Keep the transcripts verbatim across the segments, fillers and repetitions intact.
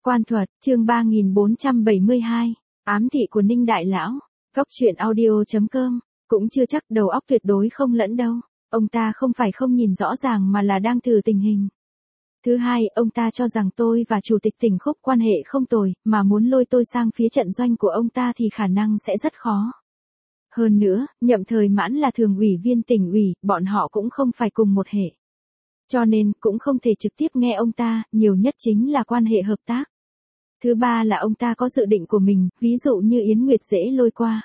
Quan thuật, chương ba nghìn bốn trăm bảy mươi hai, ám thị của Ninh Đại Lão, góc truyện audio chấm com, cũng chưa chắc đầu óc tuyệt đối không lẫn đâu, ông ta không phải không nhìn rõ ràng mà là đang thử tình hình. Thứ hai, ông ta cho rằng tôi và Chủ tịch tỉnh Khúc quan hệ không tồi, mà muốn lôi tôi sang phía trận doanh của ông ta thì khả năng sẽ rất khó. Hơn nữa, Nhậm Thời Mãn là thường ủy viên tỉnh ủy, bọn họ cũng không phải cùng một hệ. Cho nên, cũng không thể trực tiếp nghe ông ta, nhiều nhất chính là quan hệ hợp tác. Thứ ba là ông ta có dự định của mình, ví dụ như Yến Nguyệt dễ lôi qua.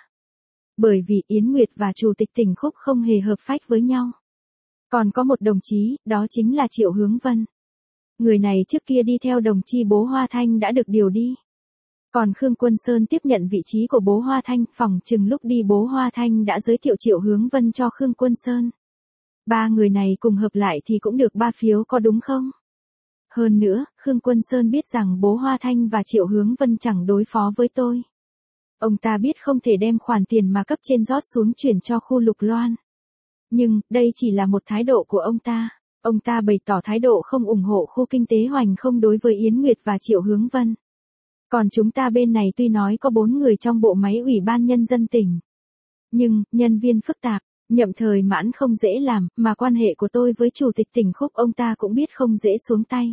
Bởi vì Yến Nguyệt và Chủ tịch tỉnh Khúc không hề hợp phách với nhau. Còn có một đồng chí, đó chính là Triệu Hướng Vân. Người này trước kia đi theo đồng chi bố Hoa Thanh đã được điều đi. Còn Khương Quân Sơn tiếp nhận vị trí của bố Hoa Thanh, phỏng chừng lúc đi bố Hoa Thanh đã giới thiệu Triệu Hướng Vân cho Khương Quân Sơn. Ba người này cùng hợp lại thì cũng được ba phiếu có đúng không? Hơn nữa, Khương Quân Sơn biết rằng bố Hoa Thanh và Triệu Hướng Vân chẳng đối phó với tôi. Ông ta biết không thể đem khoản tiền mà cấp trên rót xuống chuyển cho khu Lục Loan. Nhưng, đây chỉ là một thái độ của ông ta. Ông ta bày tỏ thái độ không ủng hộ khu kinh tế Hoành Không đối với Yến Nguyệt và Triệu Hướng Vân. Còn chúng ta bên này tuy nói có bốn người trong bộ máy ủy ban nhân dân tỉnh. Nhưng, nhân viên phức tạp, Nhậm Thời Mãn không dễ làm, mà quan hệ của tôi với Chủ tịch tỉnh Khúc ông ta cũng biết không dễ xuống tay.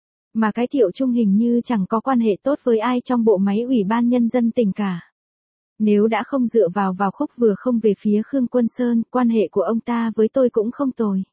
Mà cái Thiệu Trung hình như chẳng có quan hệ tốt với ai trong bộ máy ủy ban nhân dân tỉnh cả. Nếu đã không dựa vào vào Khúc vừa không về phía Khương Quân Sơn, quan hệ của ông ta với tôi cũng không tồi.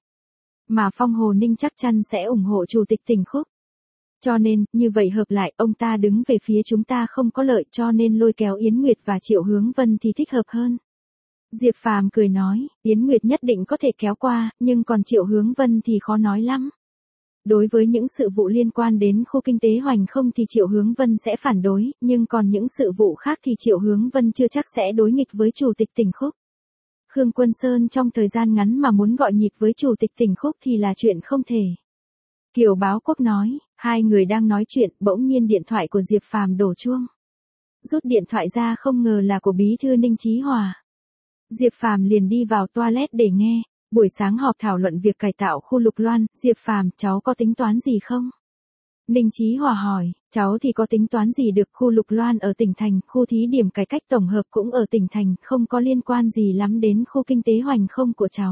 Mà Phong Hồ Ninh chắc chắn sẽ ủng hộ Chủ tịch tỉnh Khúc. Cho nên, như vậy hợp lại, ông ta đứng về phía chúng ta không có lợi cho nên lôi kéo Yến Nguyệt và Triệu Hướng Vân thì thích hợp hơn. Diệp Phàm cười nói, Yến Nguyệt nhất định có thể kéo qua, nhưng còn Triệu Hướng Vân thì khó nói lắm. Đối với những sự vụ liên quan đến khu kinh tế Hoành Không thì Triệu Hướng Vân sẽ phản đối, nhưng còn những sự vụ khác thì Triệu Hướng Vân chưa chắc sẽ đối nghịch với Chủ tịch tỉnh Khúc. Khương Quân Sơn trong thời gian ngắn mà muốn gọi nhịp với Chủ tịch tỉnh Khúc thì là chuyện không thể. Kiều Báo Quốc nói, hai người đang nói chuyện, bỗng nhiên điện thoại của Diệp Phàm đổ chuông. Rút điện thoại ra không ngờ là của bí thư Ninh Chí Hòa. Diệp Phàm liền đi vào toilet để nghe. Buổi sáng họp thảo luận việc cải tạo khu Lục Loan, Diệp Phàm, cháu có tính toán gì không? Ninh Chí Hòa hỏi, cháu thì có tính toán gì được, khu Lục Loan ở tỉnh thành, khu thí điểm cải cách tổng hợp cũng ở tỉnh thành, không có liên quan gì lắm đến khu kinh tế Hoành Không của cháu.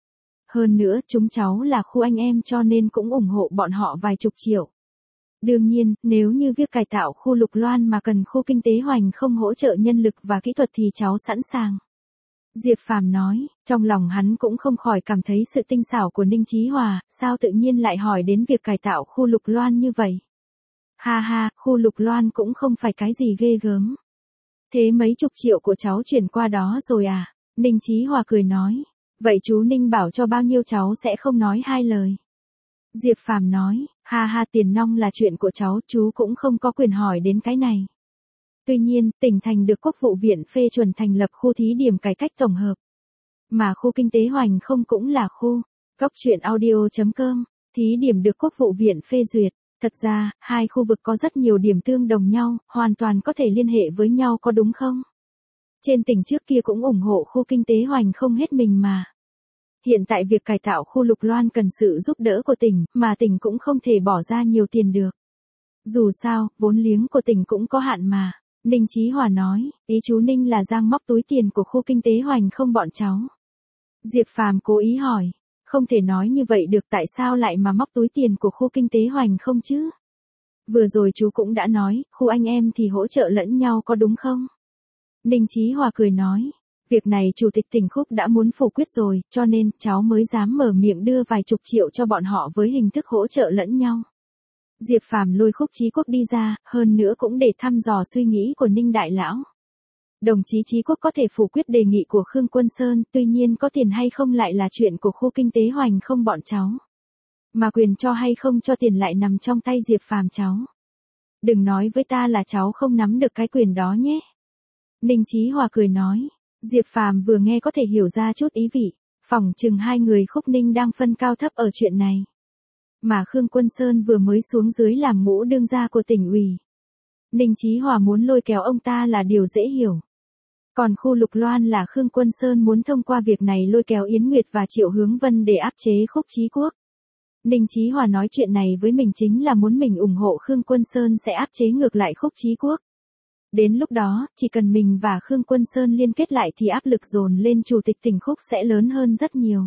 Hơn nữa, chúng cháu là khu anh em cho nên cũng ủng hộ bọn họ vài chục triệu. Đương nhiên, nếu như việc cải tạo khu Lục Loan mà cần khu kinh tế Hoành Không hỗ trợ nhân lực và kỹ thuật thì cháu sẵn sàng. Diệp Phàm nói, trong lòng hắn cũng không khỏi cảm thấy sự tinh xảo của Ninh Chí Hòa, sao tự nhiên lại hỏi đến việc cải tạo khu Lục Loan như vậy. Ha ha, khu Lục Loan cũng không phải cái gì ghê gớm. Thế mấy chục triệu của cháu chuyển qua đó rồi à? Ninh Chí Hòa cười nói, vậy chú Ninh bảo cho bao nhiêu cháu sẽ không nói hai lời. Diệp Phàm nói, ha ha, tiền nong là chuyện của cháu, chú cũng không có quyền hỏi đến cái này. Tuy nhiên, tỉnh thành được Quốc vụ viện phê chuẩn thành lập khu thí điểm cải cách tổng hợp. Mà khu kinh tế Hoành Không cũng là khu. Góc truyện audio chấm com, thí điểm được Quốc vụ viện phê duyệt. Thật ra, hai khu vực có rất nhiều điểm tương đồng nhau, hoàn toàn có thể liên hệ với nhau có đúng không? Trên tỉnh trước kia cũng ủng hộ khu kinh tế Hoành Không hết mình mà. Hiện tại việc cải tạo khu Lục Loan cần sự giúp đỡ của tỉnh, mà tỉnh cũng không thể bỏ ra nhiều tiền được. Dù sao, vốn liếng của tỉnh cũng có hạn mà. Ninh Chí Hòa nói, ý chú Ninh là giang móc túi tiền của khu kinh tế Hoành Không bọn cháu. Diệp Phàm cố ý hỏi, không thể nói như vậy được, tại sao lại mà móc túi tiền của khu kinh tế Hoành Không chứ? Vừa rồi chú cũng đã nói, khu anh em thì hỗ trợ lẫn nhau có đúng không? Ninh Chí Hòa cười nói, việc này Chủ tịch tỉnh Khúc đã muốn phủ quyết rồi, cho nên cháu mới dám mở miệng đưa vài chục triệu cho bọn họ với hình thức hỗ trợ lẫn nhau. Diệp Phàm lôi Khúc Chí Quốc đi ra, hơn nữa cũng để thăm dò suy nghĩ của Ninh Đại Lão. Đồng chí Chí Quốc có thể phủ quyết đề nghị của Khương Quân Sơn, tuy nhiên có tiền hay không lại là chuyện của khu kinh tế Hoành Không bọn cháu. Mà quyền cho hay không cho tiền lại nằm trong tay Diệp Phàm cháu. Đừng nói với ta là cháu không nắm được cái quyền đó nhé. Ninh Chí Hòa cười nói, Diệp Phàm vừa nghe có thể hiểu ra chút ý vị, phỏng chừng hai người Khúc Ninh đang phân cao thấp ở chuyện này. Mà Khương Quân Sơn vừa mới xuống dưới làm ngũ đương gia của tỉnh ủy. Ninh Chí Hòa muốn lôi kéo ông ta là điều dễ hiểu. Còn khu Lục Loan là Khương Quân Sơn muốn thông qua việc này lôi kéo Yến Nguyệt và Triệu Hướng Vân để áp chế Khúc Chí Quốc. Ninh Chí Hòa nói chuyện này với mình chính là muốn mình ủng hộ Khương Quân Sơn sẽ áp chế ngược lại Khúc Chí Quốc. Đến lúc đó, chỉ cần mình và Khương Quân Sơn liên kết lại thì áp lực dồn lên chủ tịch tỉnh Khúc sẽ lớn hơn rất nhiều.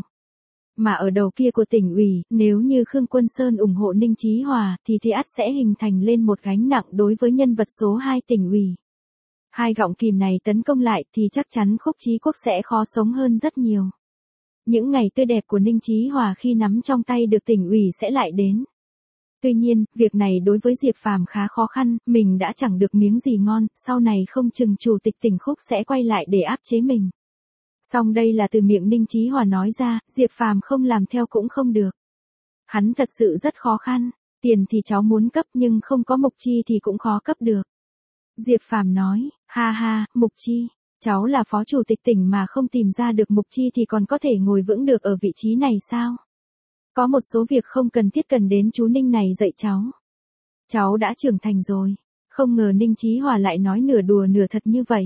Mà ở đầu kia của tỉnh ủy, nếu như Khương Quân Sơn ủng hộ Ninh Chí Hòa thì thì ắt sẽ hình thành lên một gánh nặng đối với nhân vật số hai tỉnh ủy. Hai gọng kìm này tấn công lại thì chắc chắn Khúc Chí Quốc sẽ khó sống hơn rất nhiều. Những ngày tươi đẹp của Ninh Chí Hòa khi nắm trong tay được tỉnh ủy sẽ lại đến. Tuy nhiên, việc này đối với Diệp Phàm khá khó khăn, mình đã chẳng được miếng gì ngon, sau này không chừng chủ tịch tỉnh Khúc sẽ quay lại để áp chế mình. Song đây là từ miệng Ninh Chí Hòa nói ra, Diệp Phàm không làm theo cũng không được. Hắn thật sự rất khó khăn, tiền thì cháu muốn cấp nhưng không có Mục Chi thì cũng khó cấp được. Diệp Phàm nói, ha ha, Mục Chi, cháu là phó chủ tịch tỉnh mà không tìm ra được Mục Chi thì còn có thể ngồi vững được ở vị trí này sao? Có một số việc không cần thiết cần đến chú Ninh này dạy cháu. Cháu đã trưởng thành rồi, không ngờ Ninh Chí Hòa lại nói nửa đùa nửa thật như vậy.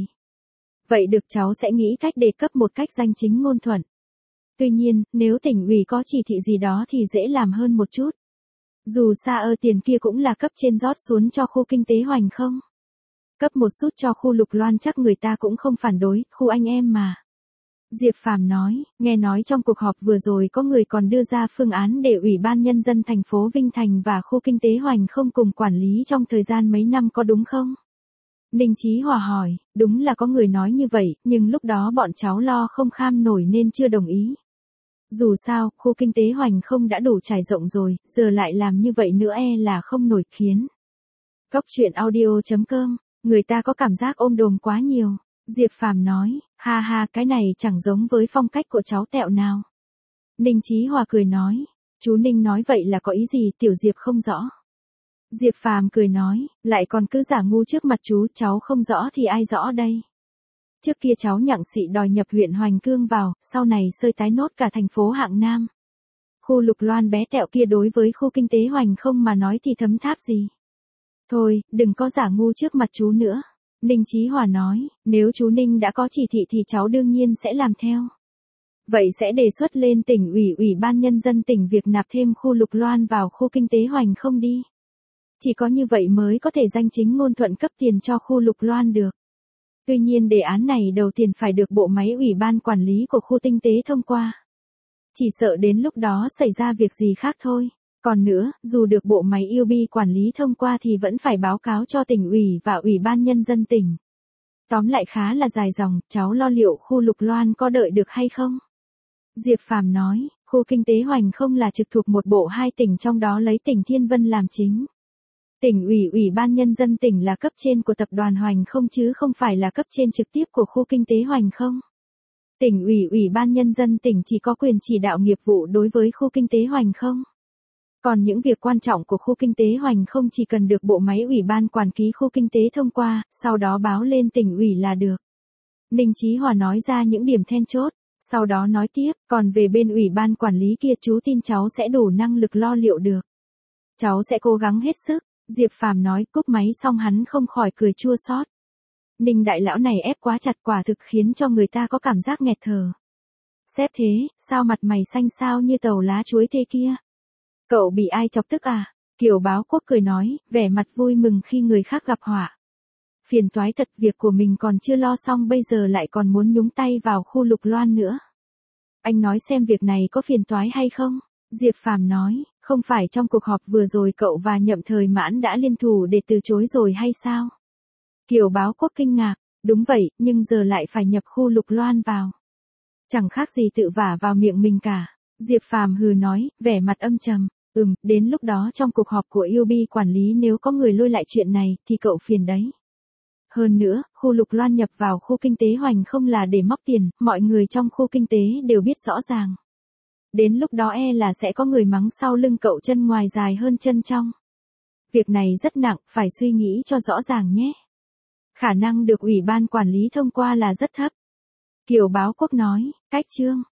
Vậy được cháu sẽ nghĩ cách đề cấp một cách danh chính ngôn thuận. Tuy nhiên, nếu tỉnh ủy có chỉ thị gì đó thì dễ làm hơn một chút. Dù xa ơ tiền kia cũng là cấp trên rót xuống cho khu kinh tế Hoành không? Cấp một chút cho khu Lục Loan chắc người ta cũng không phản đối, khu anh em mà. Diệp Phàm nói, nghe nói trong cuộc họp vừa rồi có người còn đưa ra phương án để Ủy ban Nhân dân thành phố Vinh Thành và khu kinh tế Hoành không cùng quản lý trong thời gian mấy năm có đúng không? Ninh Chí Hòa hỏi, đúng là có người nói như vậy, nhưng lúc đó bọn cháu lo không kham nổi nên chưa đồng ý. Dù sao, khu kinh tế Hoành không đã đủ trải rộng rồi, giờ lại làm như vậy nữa e là không nổi khiến. Góc truyện audio chấm com, người ta có cảm giác ôm đồm quá nhiều. Diệp Phàm nói, ha ha cái này chẳng giống với phong cách của cháu tẹo nào. Ninh Chí Hòa cười nói, chú Ninh nói vậy là có ý gì tiểu Diệp không rõ. Diệp Phàm cười nói, lại còn cứ giả ngu trước mặt chú, cháu không rõ thì ai rõ đây. Trước kia cháu nhặng xị đòi nhập huyện Hoành Cương vào, sau này sơi tái nốt cả thành phố Hạng Nam. Khu Lục Loan bé tẹo kia đối với khu kinh tế Hoành không mà nói thì thấm tháp gì. Thôi, đừng có giả ngu trước mặt chú nữa. Ninh Chí Hòa nói, nếu chú Ninh đã có chỉ thị thì cháu đương nhiên sẽ làm theo. Vậy sẽ đề xuất lên tỉnh ủy Ủy ban Nhân dân tỉnh việc nạp thêm khu Lục Loan vào khu kinh tế Hoành không đi. Chỉ có như vậy mới có thể danh chính ngôn thuận cấp tiền cho khu Lục Loan được. Tuy nhiên đề án này đầu tiên phải được bộ máy Ủy ban quản lý của khu kinh tế thông qua. Chỉ sợ đến lúc đó xảy ra việc gì khác thôi. Còn nữa, dù được bộ máy u bê quản lý thông qua thì vẫn phải báo cáo cho tỉnh ủy và Ủy ban Nhân dân tỉnh. Tóm lại khá là dài dòng, cháu lo liệu khu Lục Loan có đợi được hay không? Diệp Phàm nói, khu kinh tế Hoành không là trực thuộc một bộ hai tỉnh trong đó lấy tỉnh Thiên Vân làm chính. Tỉnh ủy Ủy ban Nhân dân tỉnh là cấp trên của tập đoàn Hoành không chứ không phải là cấp trên trực tiếp của khu kinh tế Hoành không. Tỉnh ủy Ủy ban Nhân dân tỉnh chỉ có quyền chỉ đạo nghiệp vụ đối với khu kinh tế Hoành không. Còn những việc quan trọng của khu kinh tế Hoành không chỉ cần được bộ máy Ủy ban quản lý khu kinh tế thông qua, sau đó báo lên tỉnh ủy là được. Ninh Chí Hòa nói ra những điểm then chốt, sau đó nói tiếp, còn về bên Ủy ban quản lý kia chú tin cháu sẽ đủ năng lực lo liệu được. Cháu sẽ cố gắng hết sức, Diệp Phàm nói, cúp máy xong hắn không khỏi cười chua xót. Ninh đại lão này ép quá chặt quả thực khiến cho người ta có cảm giác nghẹt thở. Sếp thế, sao mặt mày xanh xao như tàu lá chuối thế kia? Cậu bị ai chọc tức à? Kiều Báo Quốc cười nói, vẻ mặt vui mừng khi người khác gặp họa. Phiền toái thật, việc của mình còn chưa lo xong bây giờ lại còn muốn nhúng tay vào khu Lục Loan nữa. Anh nói xem việc này có phiền toái hay không? Diệp Phàm nói, không phải trong cuộc họp vừa rồi cậu và Nhậm Thời Mãn đã liên thủ để từ chối rồi hay sao? Kiều Báo Quốc kinh ngạc, đúng vậy, nhưng giờ lại phải nhập khu Lục Loan vào. Chẳng khác gì tự vả vào miệng mình cả. Diệp Phàm hừ nói, vẻ mặt âm trầm. Ừm, đến lúc đó trong cuộc họp của u bê quản lý nếu có người lôi lại chuyện này thì cậu phiền đấy. Hơn nữa, khu Lục Loan nhập vào khu kinh tế Hoành không là để móc tiền, mọi người trong khu kinh tế đều biết rõ ràng. Đến lúc đó e là sẽ có người mắng sau lưng cậu chân ngoài dài hơn chân trong. Việc này rất nặng, phải suy nghĩ cho rõ ràng nhé. Khả năng được Ủy ban quản lý thông qua là rất thấp. Kiều Báo Quốc nói, cách chương.